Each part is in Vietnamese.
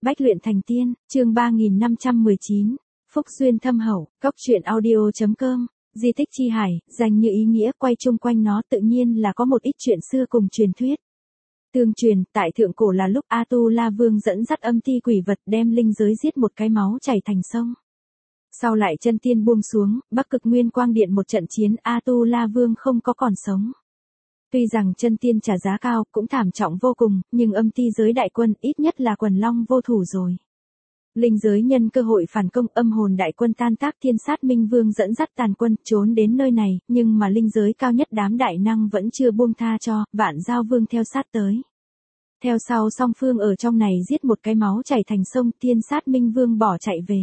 Bách luyện thành tiên, chương 3519, Phúc duyên thâm hậu, Cốc truyện audio.com, di tích chi hải, dành như ý nghĩa quay chung quanh nó tự nhiên là có một ít chuyện xưa cùng truyền thuyết. Tương truyền, tại thượng cổ là lúc A-tu-la Vương dẫn dắt âm ti quỷ vật đem linh giới giết một cái máu chảy thành sông. Sau lại chân tiên buông xuống, Bắc Cực Nguyên Quang Điện một trận chiến A-tu-la Vương không có còn sống. Tuy rằng chân tiên trả giá cao cũng thảm trọng vô cùng, nhưng âm ti giới đại quân ít nhất là quần long vô thủ rồi. Linh giới nhân cơ hội phản công, âm hồn đại quân tan tác, Thiên Sát Minh Vương dẫn dắt tàn quân trốn đến nơi này, nhưng mà linh giới cao nhất đám đại năng vẫn chưa buông tha cho, Vạn Giao Vương theo sát tới. Theo sau song phương ở trong này giết một cái máu chảy thành sông, Thiên Sát Minh Vương bỏ chạy về.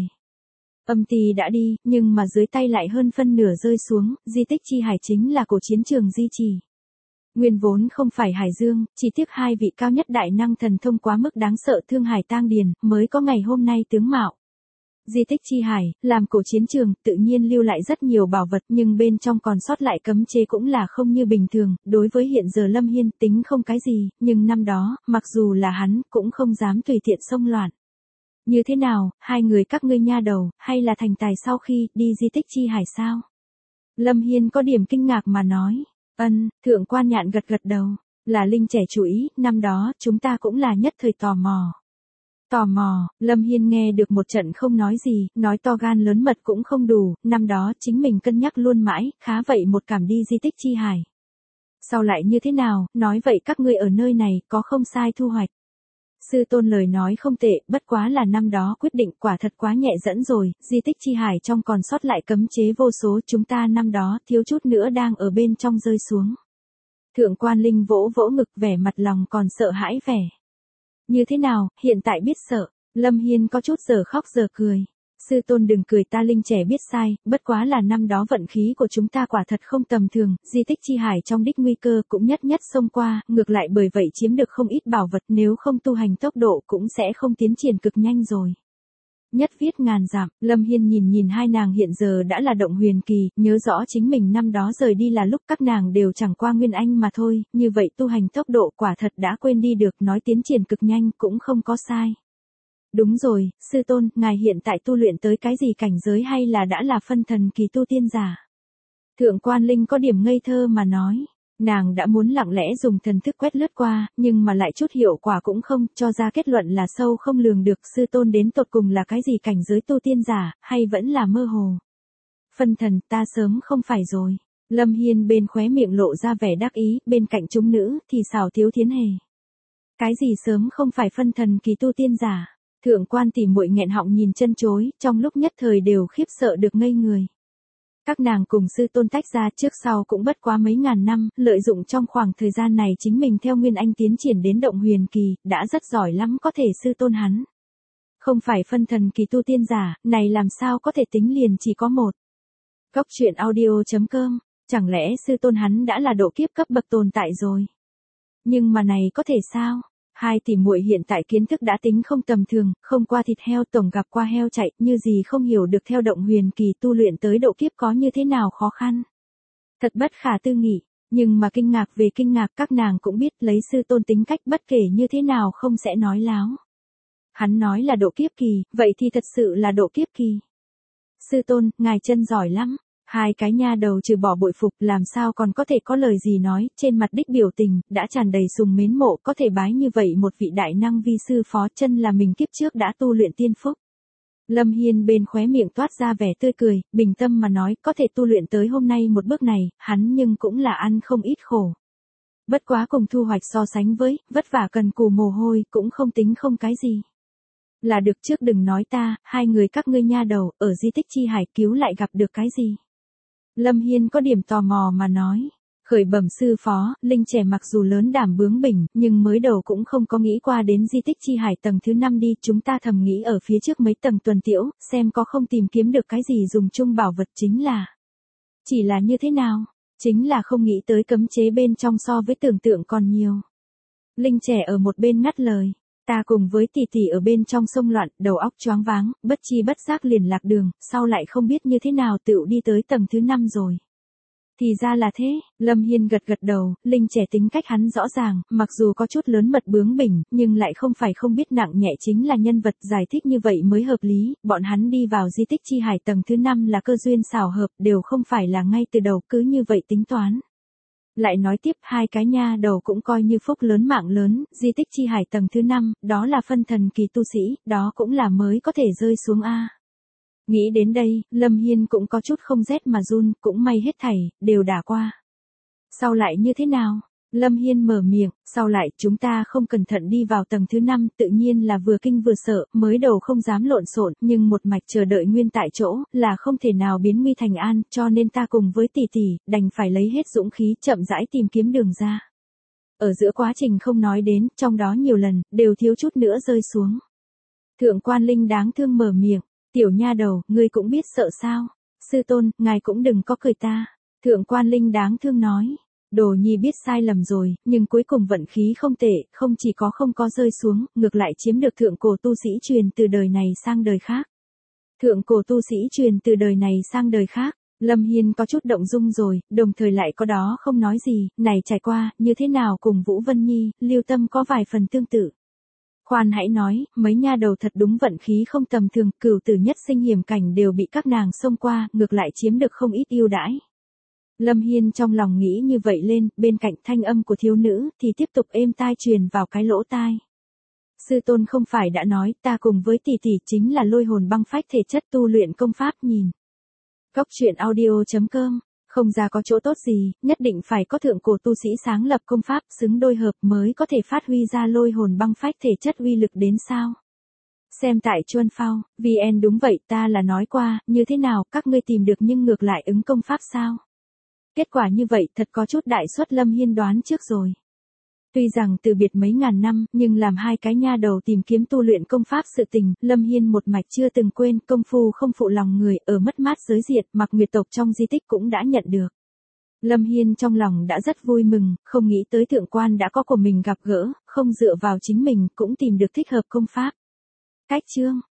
Âm ti đã đi, nhưng mà dưới tay lại hơn phân nửa rơi xuống, di tích chi hải chính là cổ chiến trường di trì. Nguyên vốn không phải Hải Dương, chỉ tiếc hai vị cao nhất đại năng thần thông quá mức đáng sợ Thương Hải Tang Điền, mới có ngày hôm nay tướng mạo. Di tích chi hải, làm cổ chiến trường, tự nhiên lưu lại rất nhiều bảo vật nhưng bên trong còn sót lại cấm chế cũng là không như bình thường, đối với hiện giờ Lâm Hiên tính không cái gì, nhưng năm đó, mặc dù là hắn, cũng không dám tùy tiện xông loạn. Như thế nào, hai người các ngươi nha đầu, hay là thành tài sau khi đi di tích chi hải sao? Lâm Hiên có điểm kinh ngạc mà nói. Thượng quan Nhạn gật gật đầu, là Linh trẻ chú ý, năm đó chúng ta cũng là nhất thời tò mò. Tò mò, Lâm Hiên nghe được một trận không nói gì, nói to gan lớn mật cũng không đủ, năm đó chính mình cân nhắc luôn mãi, khá vậy một cảm đi di tích chi hải. Sau lại như thế nào, nói vậy các ngươi ở nơi này có không sai thu hoạch. Sư tôn lời nói không tệ, bất quá là năm đó quyết định quả thật quá nhẹ dẫn rồi, di tích chi hải trong còn sót lại cấm chế vô số, chúng ta năm đó thiếu chút nữa đang ở bên trong rơi xuống. Thượng quan Linh vỗ vỗ ngực, vẻ mặt lòng còn sợ hãi vẻ. Như thế nào, hiện tại biết sợ, Lâm Hiên có chút giờ khóc giờ cười. Sư tôn đừng cười, ta Linh trẻ biết sai, bất quá là năm đó vận khí của chúng ta quả thật không tầm thường, di tích chi hải trong đích nguy cơ cũng nhất xông qua, ngược lại bởi vậy chiếm được không ít bảo vật, nếu không tu hành tốc độ cũng sẽ không tiến triển cực nhanh rồi. Nhất viết ngàn dặm, Lâm Hiên nhìn hai nàng hiện giờ đã là động huyền kỳ, nhớ rõ chính mình năm đó rời đi là lúc các nàng đều chẳng qua nguyên anh mà thôi, như vậy tu hành tốc độ quả thật đã quên đi được, nói tiến triển cực nhanh cũng không có sai. Đúng rồi, sư tôn, ngài hiện tại tu luyện tới cái gì cảnh giới hay là đã là phân thần kỳ tu tiên giả? Thượng quan Linh có điểm ngây thơ mà nói, nàng đã muốn lặng lẽ dùng thần thức quét lướt qua, nhưng mà lại chút hiệu quả cũng không, cho ra kết luận là sâu không lường được, sư tôn đến tột cùng là cái gì cảnh giới tu tiên giả, hay vẫn là mơ hồ? Phân thần, ta sớm không phải rồi. Lâm Hiên bên khóe miệng lộ ra vẻ đắc ý, bên cạnh chúng nữ thì xảo Thiếu Thiến Hề. Cái gì sớm không phải phân thần kỳ tu tiên giả? Thượng quan tỷ muội nghẹn họng nhìn chân chối, trong lúc nhất thời đều khiếp sợ được ngây người. Các nàng cùng sư tôn tách ra trước sau cũng bất quá mấy ngàn năm, lợi dụng trong khoảng thời gian này chính mình theo Nguyên Anh tiến triển đến động huyền kỳ, đã rất giỏi lắm, có thể sư tôn hắn. Không phải phân thần kỳ tu tiên giả, này làm sao có thể tính liền chỉ có một. Cốc truyện audio.com, chẳng lẽ sư tôn hắn đã là độ kiếp cấp bậc tồn tại rồi? Nhưng mà này có thể sao? Hai tỷ muội hiện tại kiến thức đã tính không tầm thường, không qua thịt heo tổng gặp qua heo chạy, như gì không hiểu được theo động huyền kỳ tu luyện tới độ kiếp có như thế nào khó khăn. Thật bất khả tư nghị, nhưng mà kinh ngạc về kinh ngạc, các nàng cũng biết lấy sư tôn tính cách bất kể như thế nào không sẽ nói láo. Hắn nói là độ kiếp kỳ, vậy thì thật sự là độ kiếp kỳ. Sư tôn, ngài chân giỏi lắm. Hai cái nha đầu trừ bỏ bội phục, làm sao còn có thể có lời gì nói, trên mặt đích biểu tình, đã tràn đầy sùng mến mộ, có thể bái như vậy một vị đại năng vi sư phó, chân là mình kiếp trước đã tu luyện tiên phúc. Lâm Hiên bên khóe miệng toát ra vẻ tươi cười, bình tâm mà nói, có thể tu luyện tới hôm nay một bước này, hắn nhưng cũng là ăn không ít khổ. Bất quá cùng thu hoạch so sánh với, vất vả cần cù mồ hôi, cũng không tính không cái gì. Là được, trước đừng nói ta, hai người các ngươi nha đầu, ở di tích chi hải cứu lại gặp được cái gì? Lâm Hiên có điểm tò mò mà nói, khởi bẩm sư phó, Linh trẻ mặc dù lớn đảm bướng bỉnh, nhưng mới đầu cũng không có nghĩ qua đến di tích chi hải tầng thứ 5 đi, chúng ta thầm nghĩ ở phía trước mấy tầng tuần tiễu, xem có không tìm kiếm được cái gì dùng chung bảo vật, chính là. Chỉ là như thế nào? Chính là không nghĩ tới cấm chế bên trong so với tưởng tượng còn nhiều. Linh trẻ ở một bên ngắt lời. Ta cùng với tỷ tỷ ở bên trong sông loạn, đầu óc choáng váng, bất chi bất giác liền lạc đường, sau lại không biết như thế nào tựu đi tới tầng thứ 5 rồi. Thì ra là thế, Lâm Hiên gật gật đầu, Linh trẻ tính cách hắn rõ ràng, mặc dù có chút lớn mật bướng bỉnh, nhưng lại không phải không biết nặng nhẹ chính là nhân vật giải thích như vậy mới hợp lý, bọn hắn đi vào di tích chi hải tầng thứ 5 là cơ duyên xảo hợp, đều không phải là ngay từ đầu cứ như vậy tính toán. Lại nói tiếp hai cái nha đầu cũng coi như phúc lớn mạng lớn, di tích chi hải tầng thứ 5, đó là phân thần kỳ tu sĩ, đó cũng là mới có thể rơi xuống A. Nghĩ đến đây, Lâm Hiên cũng có chút không rét mà run, cũng may hết thảy, đều đã qua. Sau lại như thế nào? Lâm Hiên mở miệng, sau lại chúng ta không cẩn thận đi vào tầng thứ 5, tự nhiên là vừa kinh vừa sợ, mới đầu không dám lộn xộn, nhưng một mạch chờ đợi nguyên tại chỗ, là không thể nào biến nguy thành an, cho nên ta cùng với tỷ tỷ, đành phải lấy hết dũng khí chậm rãi tìm kiếm đường ra. Ở giữa quá trình không nói đến, trong đó nhiều lần, đều thiếu chút nữa rơi xuống. Thượng quan Linh đáng thương mở miệng, tiểu nha đầu, ngươi cũng biết sợ sao? Sư tôn, ngài cũng đừng có cười ta. Thượng quan Linh đáng thương nói. Đồ nhi biết sai lầm rồi, nhưng cuối cùng vận khí không tệ, không chỉ có không có rơi xuống, ngược lại chiếm được thượng cổ tu sĩ truyền từ đời này sang đời khác. Thượng cổ tu sĩ truyền từ đời này sang đời khác, Lâm Hiên có chút động dung rồi, đồng thời lại có đó không nói gì, này trải qua, như thế nào cùng Vũ Vân Nhi, Lưu Tâm có vài phần tương tự. Khoan hãy nói, mấy nha đầu thật đúng vận khí không tầm thường, cửu tử nhất sinh hiểm cảnh đều bị các nàng xông qua, ngược lại chiếm được không ít ưu đãi. Lâm Hiên trong lòng nghĩ như vậy lên, bên cạnh thanh âm của thiếu nữ, thì tiếp tục êm tai truyền vào cái lỗ tai. Sư tôn không phải đã nói, ta cùng với tỷ tỷ chính là lôi hồn băng phách thể chất tu luyện công pháp nhìn. Góc truyện audio.com, không ra có chỗ tốt gì, nhất định phải có thượng cổ tu sĩ sáng lập công pháp xứng đôi hợp mới có thể phát huy ra lôi hồn băng phách thể chất uy lực đến sao. Xem tại Chuân Phao, VN đúng vậy ta là nói qua, như thế nào các ngươi tìm được nhưng ngược lại ứng công pháp sao? Kết quả như vậy thật có chút đại suất Lâm Hiên đoán trước rồi. Tuy rằng từ biệt mấy ngàn năm, nhưng làm hai cái nha đầu tìm kiếm tu luyện công pháp sự tình, Lâm Hiên một mạch chưa từng quên, công phu không phụ lòng người, ở mất mát giới diệt, Mặc Nguyệt tộc trong di tích cũng đã nhận được. Lâm Hiên trong lòng đã rất vui mừng, không nghĩ tới thượng quan đã có của mình gặp gỡ, không dựa vào chính mình, cũng tìm được thích hợp công pháp. Cách chương